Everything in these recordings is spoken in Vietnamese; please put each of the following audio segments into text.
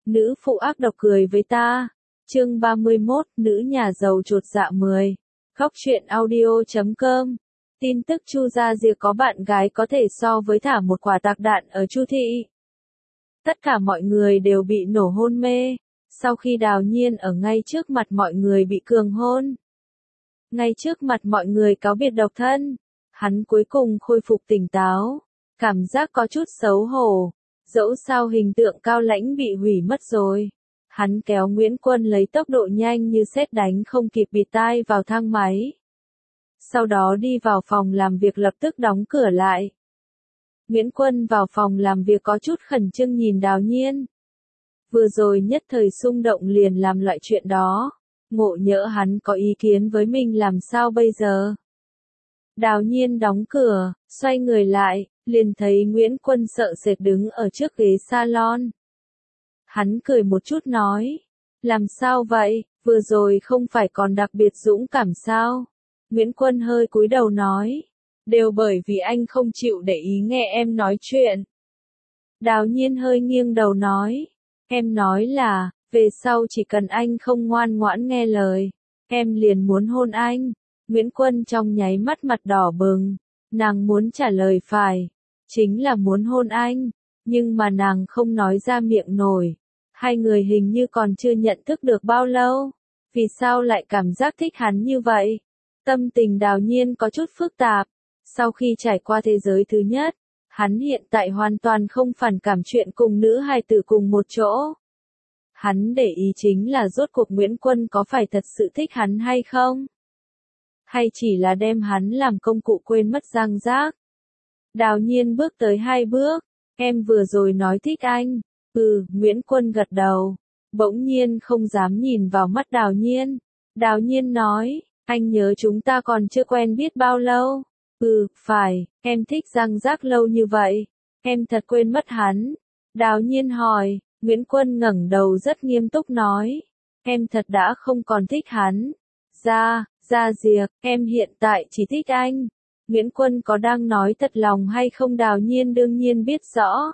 Nữ phụ ác độc cười với ta. Chương 31, nữ nhà giàu chột dạ 10. Góc truyện audio.com. Tin tức Chu Gia Diệc có bạn gái có thể so với thả một quả tạc đạn ở Chu thị. Tất cả mọi người đều bị nổ hôn mê, sau khi Đào Nhiên ở ngay trước mặt mọi người bị cường hôn. Ngay trước mặt mọi người cáo biệt độc thân, hắn cuối cùng khôi phục tỉnh táo, cảm giác có chút xấu hổ, dẫu sao hình tượng cao lãnh bị hủy mất rồi. Hắn kéo Nguyễn Quân lấy tốc độ nhanh như sét đánh không kịp bịt tai vào thang máy. Sau đó đi vào phòng làm việc lập tức đóng cửa lại. Nguyễn Quân vào phòng làm việc có chút khẩn trương nhìn Đào Nhiên. Vừa rồi nhất thời xung động liền làm loại chuyện đó. Ngộ nhỡ hắn có ý kiến với mình làm sao bây giờ? Đào Nhiên đóng cửa, xoay người lại, liền thấy Nguyễn Quân sợ sệt đứng ở trước ghế salon. Hắn cười một chút nói, làm sao vậy, vừa rồi không phải còn đặc biệt dũng cảm sao? Nguyễn Quân hơi cúi đầu nói, đều bởi vì anh không chịu để ý nghe em nói chuyện. Đào Nhiên hơi nghiêng đầu nói, em nói là, về sau chỉ cần anh không ngoan ngoãn nghe lời, em liền muốn hôn anh. Nguyễn Quân trong nháy mắt mặt đỏ bừng, nàng muốn trả lời phải, chính là muốn hôn anh, nhưng mà nàng không nói ra miệng nổi. Hai người hình như còn chưa nhận thức được bao lâu, vì sao lại cảm giác thích hắn như vậy? Tâm tình Đào Nhiên có chút phức tạp, sau khi trải qua thế giới thứ nhất, hắn hiện tại hoàn toàn không phản cảm chuyện cùng nữ hài tử cùng một chỗ. Hắn để ý chính là rốt cuộc Nguyễn Quân có phải thật sự thích hắn hay không? Hay chỉ là đem hắn làm công cụ quên mất dang dác? Đào Nhiên bước tới 2 bước, em vừa rồi nói thích anh. Nguyễn Quân gật đầu, bỗng nhiên không dám nhìn vào mắt Đào Nhiên. Đào Nhiên nói, anh nhớ chúng ta còn chưa quen biết bao lâu. Phải, em thích răng rác lâu như vậy, em thật quên mất hắn. Đào Nhiên hỏi, Nguyễn Quân ngẩng đầu rất nghiêm túc nói, em thật đã không còn thích hắn. Gia Diệc, em hiện tại chỉ thích anh. Nguyễn Quân có đang nói thật lòng hay không Đào Nhiên đương nhiên biết rõ.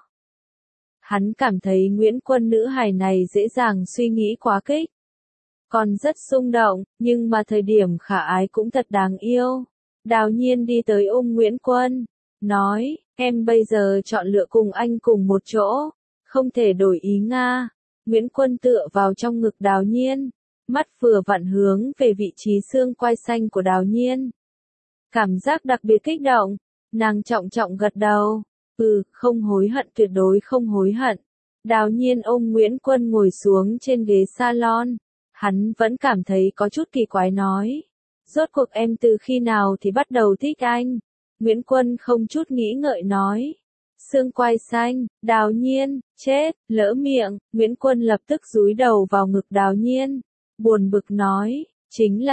Hắn cảm thấy Nguyễn Quân nữ hài này dễ dàng suy nghĩ quá kích. Còn rất xung động, nhưng mà thời điểm khả ái cũng thật đáng yêu. Đào Nhiên đi tới ôm Nguyễn Quân, nói, em bây giờ chọn lựa cùng anh cùng một chỗ, không thể đổi ý Nga. Nguyễn Quân tựa vào trong ngực Đào Nhiên, mắt vừa vặn hướng về vị trí xương quai xanh của Đào Nhiên. Cảm giác đặc biệt kích động, nàng trọng trọng gật đầu. Không hối hận, tuyệt đối không hối hận. Đào Nhiên ôm Nguyễn Quân ngồi xuống trên ghế salon. Hắn vẫn cảm thấy có chút kỳ quái nói. Rốt cuộc em từ khi nào thì bắt đầu thích anh? Nguyễn Quân không chút nghĩ ngợi nói. Xương quai xanh, Đào Nhiên, chết, lỡ miệng. Nguyễn Quân lập tức dúi đầu vào ngực Đào Nhiên. Buồn bực nói, chính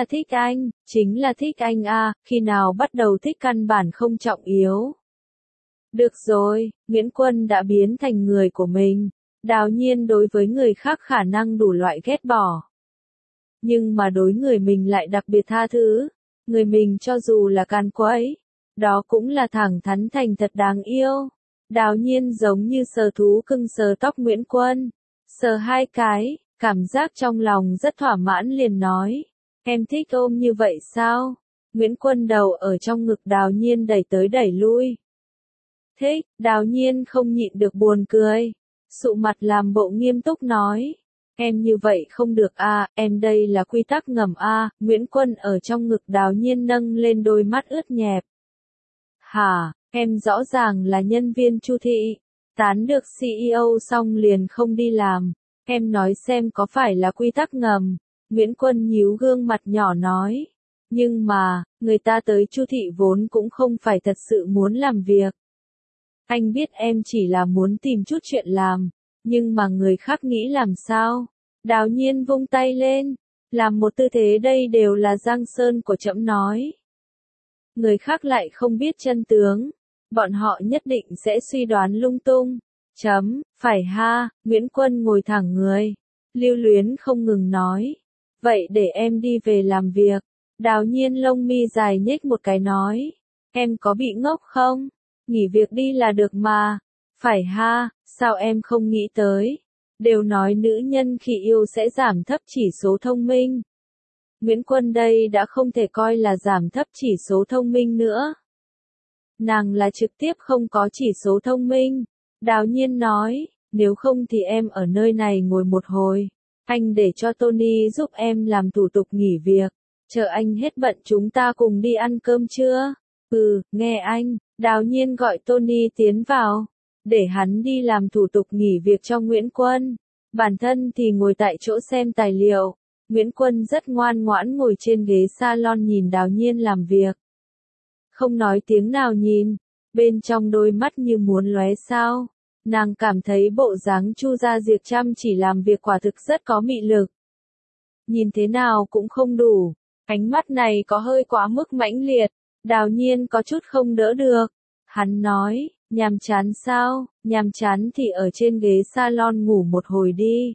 là thích anh à, khi nào bắt đầu thích căn bản không trọng yếu. Được rồi, Nguyễn Quân đã biến thành người của mình. Đào Nhiên đối với người khác khả năng đủ loại ghét bỏ. Nhưng mà đối người mình lại đặc biệt tha thứ. Người mình cho dù là càn quấy, đó cũng là thẳng thắn thành thật đáng yêu. Đào Nhiên giống như sờ thú cưng sờ tóc Nguyễn Quân. Sờ 2 cái, cảm giác trong lòng rất thỏa mãn liền nói. Em thích ôm như vậy sao? Nguyễn Quân đầu ở trong ngực Đào Nhiên đẩy tới đẩy lui. Thích, Đào Nhiên không nhịn được buồn cười. Sụ mặt làm bộ nghiêm túc nói. Em như vậy không được à, em đây là quy tắc ngầm à. Nguyễn Quân ở trong ngực Đào Nhiên nâng lên đôi mắt ướt nhẹp. Hả, em rõ ràng là nhân viên Chu thị, tán được CEO xong liền không đi làm. Em nói xem có phải là quy tắc ngầm. Nguyễn Quân nhíu gương mặt nhỏ nói. Nhưng mà, người ta tới Chu thị vốn cũng không phải thật sự muốn làm việc. Anh biết em chỉ là muốn tìm chút chuyện làm, nhưng mà người khác nghĩ làm sao? Đào Nhiên vung tay lên, làm một tư thế đây đều là Giang Sơn của trẫm nói. Người khác lại không biết chân tướng, bọn họ nhất định sẽ suy đoán lung tung. Phải ha, Nguyễn Quân ngồi thẳng người, lưu luyến không ngừng nói. Vậy để em đi về làm việc. Đào Nhiên lông mi dài nhếch một cái nói. Em có bị ngốc không? Nghỉ việc đi là được mà. Phải ha, sao em không nghĩ tới? Đều nói nữ nhân khi yêu sẽ giảm thấp chỉ số thông minh. Nguyễn Quân đây đã không thể coi là giảm thấp chỉ số thông minh nữa. Nàng là trực tiếp không có chỉ số thông minh. Đào Nhiên nói, nếu không thì em ở nơi này ngồi một hồi. Anh để cho Tony giúp em làm thủ tục nghỉ việc. Chờ anh hết bận chúng ta cùng đi ăn cơm chưa? Nghe anh. Đào Nhiên gọi Tony tiến vào. Để hắn đi làm thủ tục nghỉ việc cho Nguyễn Quân. Bản thân thì ngồi tại chỗ xem tài liệu. Nguyễn Quân rất ngoan ngoãn ngồi trên ghế salon nhìn Đào Nhiên làm việc. Không nói tiếng nào nhìn. Bên trong đôi mắt như muốn lóe sao. Nàng cảm thấy bộ dáng Chu Gia Diệc chăm chỉ làm việc quả thực rất có mị lực. Nhìn thế nào cũng không đủ. Ánh mắt này có hơi quá mức mãnh liệt. Đào Nhiên có chút không đỡ được. Hắn nói, nhàm chán sao? Nhàm chán thì ở trên ghế salon ngủ một hồi đi.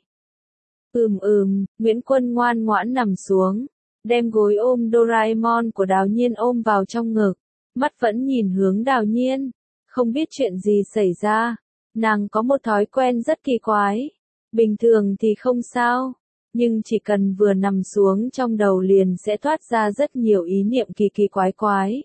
Nguyễn Quân ngoan ngoãn nằm xuống. Đem gối ôm Doraemon của Đào Nhiên ôm vào trong ngực. Mắt vẫn nhìn hướng Đào Nhiên. Không biết chuyện gì xảy ra. Nàng có một thói quen rất kỳ quái. Bình thường thì không sao. Nhưng chỉ cần vừa nằm xuống trong đầu liền sẽ thoát ra rất nhiều ý niệm kỳ kỳ quái quái.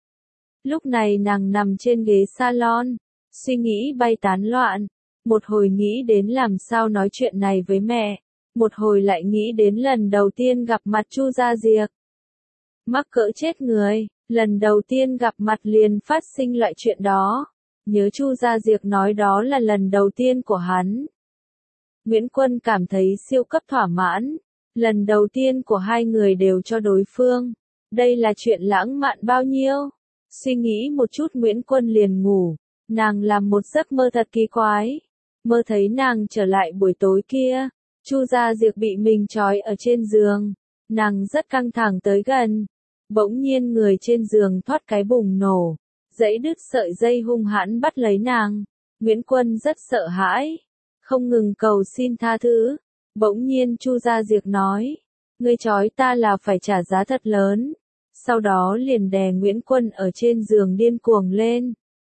Lúc này nàng nằm trên ghế salon. Suy nghĩ bay tán loạn. Một hồi nghĩ đến làm sao nói chuyện này với mẹ. Một hồi lại nghĩ đến lần đầu tiên gặp mặt Chu Gia Diệc. Mắc cỡ chết người. Lần đầu tiên gặp mặt liền phát sinh loại chuyện đó. Nhớ Chu Gia Diệc nói đó là lần đầu tiên của hắn. Nguyễn Quân cảm thấy siêu cấp thỏa mãn. Lần đầu tiên của hai người đều cho đối phương. Đây là chuyện lãng mạn bao nhiêu. Suy nghĩ một chút Nguyễn Quân liền ngủ. Nàng làm một giấc mơ thật kỳ quái. Mơ thấy nàng trở lại buổi tối kia. Chu Gia Diệc bị mình trói ở trên giường. Nàng rất căng thẳng tới gần. Bỗng nhiên người trên giường thoát cái bùng nổ. Dãy đứt sợi dây hung hãn bắt lấy nàng. Nguyễn Quân rất sợ hãi. Không ngừng cầu xin tha thứ. Bỗng nhiên Chu Gia Diệc nói. Ngươi trói ta là phải trả giá thật lớn. Sau đó liền đè Nguyễn Quân ở trên giường điên cuồng lên.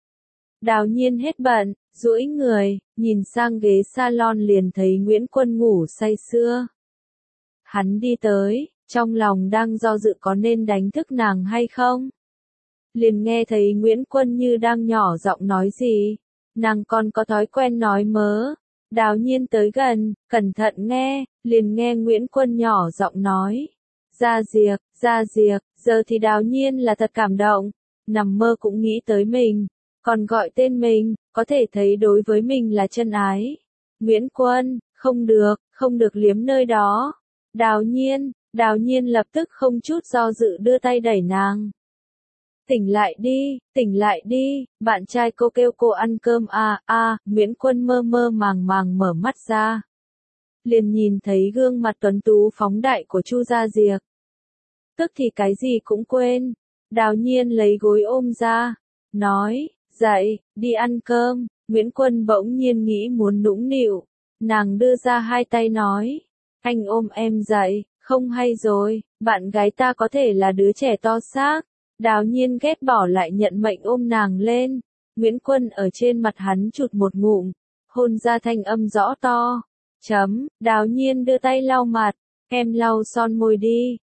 Đào Nhiên hết bận, duỗi người, nhìn sang ghế salon liền thấy Nguyễn Quân ngủ say sưa. Hắn đi tới, trong lòng đang do dự có nên đánh thức nàng hay không. Liền nghe thấy Nguyễn Quân như đang nhỏ giọng nói gì. Nàng còn có thói quen nói mớ. Đào Nhiên tới gần, cẩn thận nghe, liền nghe Nguyễn Quân nhỏ giọng nói. Gia Diệc, giờ thì Đào Nhiên là thật cảm động. Nằm mơ cũng nghĩ tới mình. Còn gọi tên mình, có thể thấy đối với mình là chân ái. Nguyễn Quân, không được liếm nơi đó. Đào Nhiên lập tức không chút do dự đưa tay đẩy nàng. Tỉnh lại đi, bạn trai cô kêu cô ăn cơm Nguyễn Quân mơ mơ màng màng mở mắt ra. Liền nhìn thấy gương mặt tuấn tú phóng đại của Chu Gia Diệc. Tức thì cái gì cũng quên. Đào Nhiên lấy gối ôm ra, nói, dậy, đi ăn cơm. Nguyễn Quân bỗng nhiên nghĩ muốn nũng nịu. Nàng đưa ra hai tay nói, anh ôm em dậy, không hay rồi, bạn gái ta có thể là đứa trẻ to xác. Đào Nhiên ghét bỏ lại nhận mệnh ôm nàng lên. Nguyễn Quân ở trên mặt hắn chụt một ngụm, hôn ra thanh âm rõ to. Đào Nhiên đưa tay lau mặt, em lau son môi đi.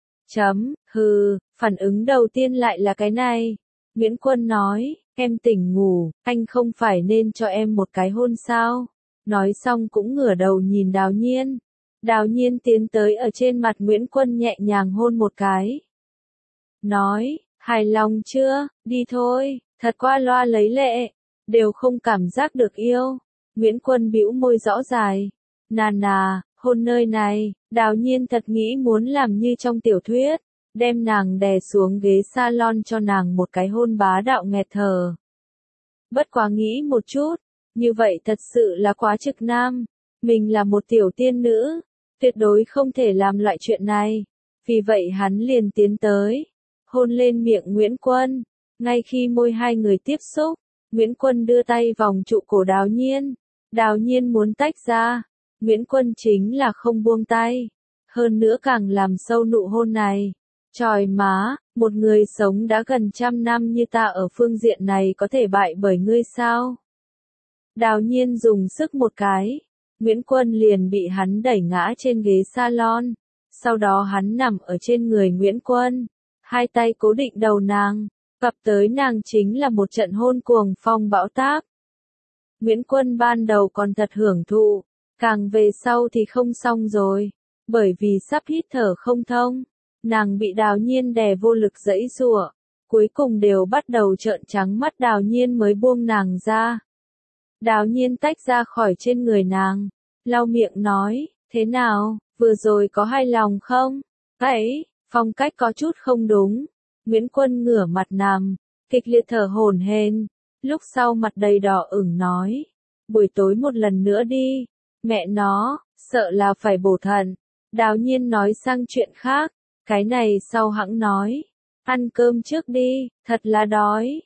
Phản ứng đầu tiên lại là cái này. Nguyễn Quân nói, em tỉnh ngủ, anh không phải nên cho em một cái hôn sao? Nói xong cũng ngửa đầu nhìn Đào Nhiên. Đào Nhiên tiến tới ở trên mặt Nguyễn Quân nhẹ nhàng hôn một cái. Nói, hài lòng chưa, đi thôi, thật qua loa lấy lệ, đều không cảm giác được yêu. Nguyễn Quân bĩu môi rõ dài. Nà, hôn nơi này. Đào Nhiên thật nghĩ muốn làm như trong tiểu thuyết, đem nàng đè xuống ghế salon cho nàng một cái hôn bá đạo nghẹt thở. Bất quá nghĩ một chút, như vậy thật sự là quá trực nam. Mình là một tiểu tiên nữ, tuyệt đối không thể làm loại chuyện này. Vì vậy hắn liền tiến tới, hôn lên miệng Nguyễn Quân. Ngay khi môi hai người tiếp xúc, Nguyễn Quân đưa tay vòng trụ cổ Đào Nhiên. Đào Nhiên muốn tách ra, Nguyễn Quân chính là không buông tay. Hơn nữa càng làm sâu nụ hôn này. Chòi má, một người sống đã gần 100 năm như ta ở phương diện này có thể bại bởi ngươi sao? Đào Nhiên dùng sức một cái. Nguyễn Quân liền bị hắn đẩy ngã trên ghế salon. Sau đó hắn nằm ở trên người Nguyễn Quân, hai tay cố định đầu nàng, cập tới nàng chính là một trận hôn cuồng phong bão táp. Nguyễn Quân ban đầu còn thật hưởng thụ, càng về sau thì không xong rồi, bởi vì sắp hít thở không thông, nàng bị Đào Nhiên đè vô lực giãy giụa, cuối cùng đều bắt đầu trợn trắng mắt. Đào Nhiên mới buông nàng ra. Đào Nhiên tách ra khỏi trên người nàng, lau miệng nói, thế nào, vừa rồi có hài lòng không? Ấy, phong cách có chút không đúng. Nguyễn Quân ngửa mặt nằm, kịch liệt thở hổn hển, lúc sau mặt đầy đỏ ửng nói, buổi tối một lần nữa đi, mẹ nó, sợ là phải bổ thận. Đào Nhiên nói sang chuyện khác, cái này sau hẵng nói, ăn cơm trước đi, thật là đói.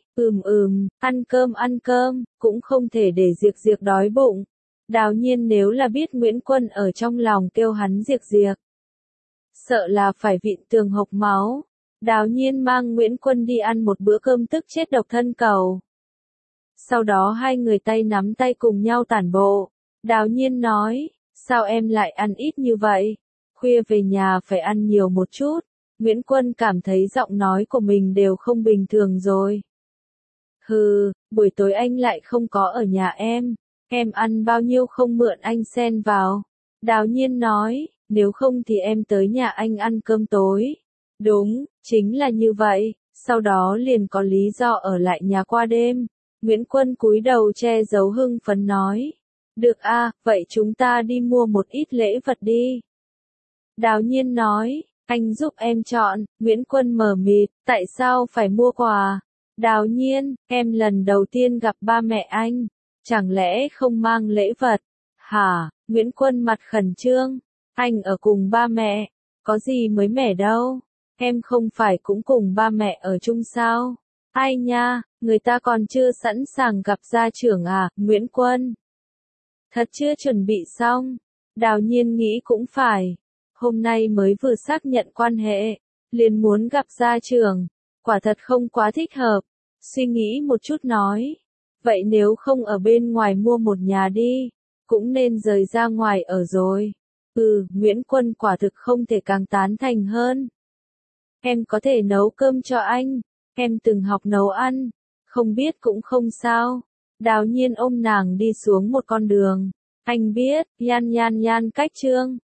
Ăn cơm, cũng không thể để Diệc Diệc đói bụng. Đào Nhiên nếu là biết Nguyễn Quân ở trong lòng kêu hắn Diệc Diệc, sợ là phải vịn tường hộc máu. Đào Nhiên mang Nguyễn Quân đi ăn một bữa cơm tức chết độc thân cầu. Sau đó hai người tay nắm tay cùng nhau tản bộ. Đào Nhiên nói, sao em lại ăn ít như vậy? Khuya về nhà phải ăn nhiều một chút. Nguyễn Quân cảm thấy giọng nói của mình đều không bình thường rồi. Hừ, buổi tối anh lại không có ở nhà em ăn bao nhiêu không mượn anh xen vào. Đào Nhiên nói, nếu không thì em tới nhà anh ăn cơm tối. Đúng, chính là như vậy, sau đó liền có lý do ở lại nhà qua đêm. Nguyễn Quân cúi đầu che giấu hưng phấn nói, được a, vậy chúng ta đi mua một ít lễ vật đi. Đào Nhiên nói, anh giúp em chọn. Nguyễn Quân mờ mịt, tại sao phải mua quà? Đào Nhiên, em lần đầu tiên gặp ba mẹ anh, chẳng lẽ không mang lễ vật? Hả? Nguyễn Quân mặt khẩn trương, anh ở cùng ba mẹ, có gì mới mẻ đâu, em không phải cũng cùng ba mẹ ở chung sao? Ai nha, người ta còn chưa sẵn sàng gặp gia trưởng à? Nguyễn Quân thật chưa chuẩn bị xong. Đào Nhiên nghĩ cũng phải, hôm nay mới vừa xác nhận quan hệ, liền muốn gặp gia trưởng, quả thật không quá thích hợp. Suy nghĩ một chút nói, vậy nếu không ở bên ngoài mua một nhà đi, cũng nên rời ra ngoài ở rồi. Nguyễn Quân quả thực không thể càng tán thành hơn. Em có thể nấu cơm cho anh, em từng học nấu ăn, không biết cũng không sao. Đào Nhiên ôm nàng đi xuống một con đường, anh biết, Nhan cách Trương.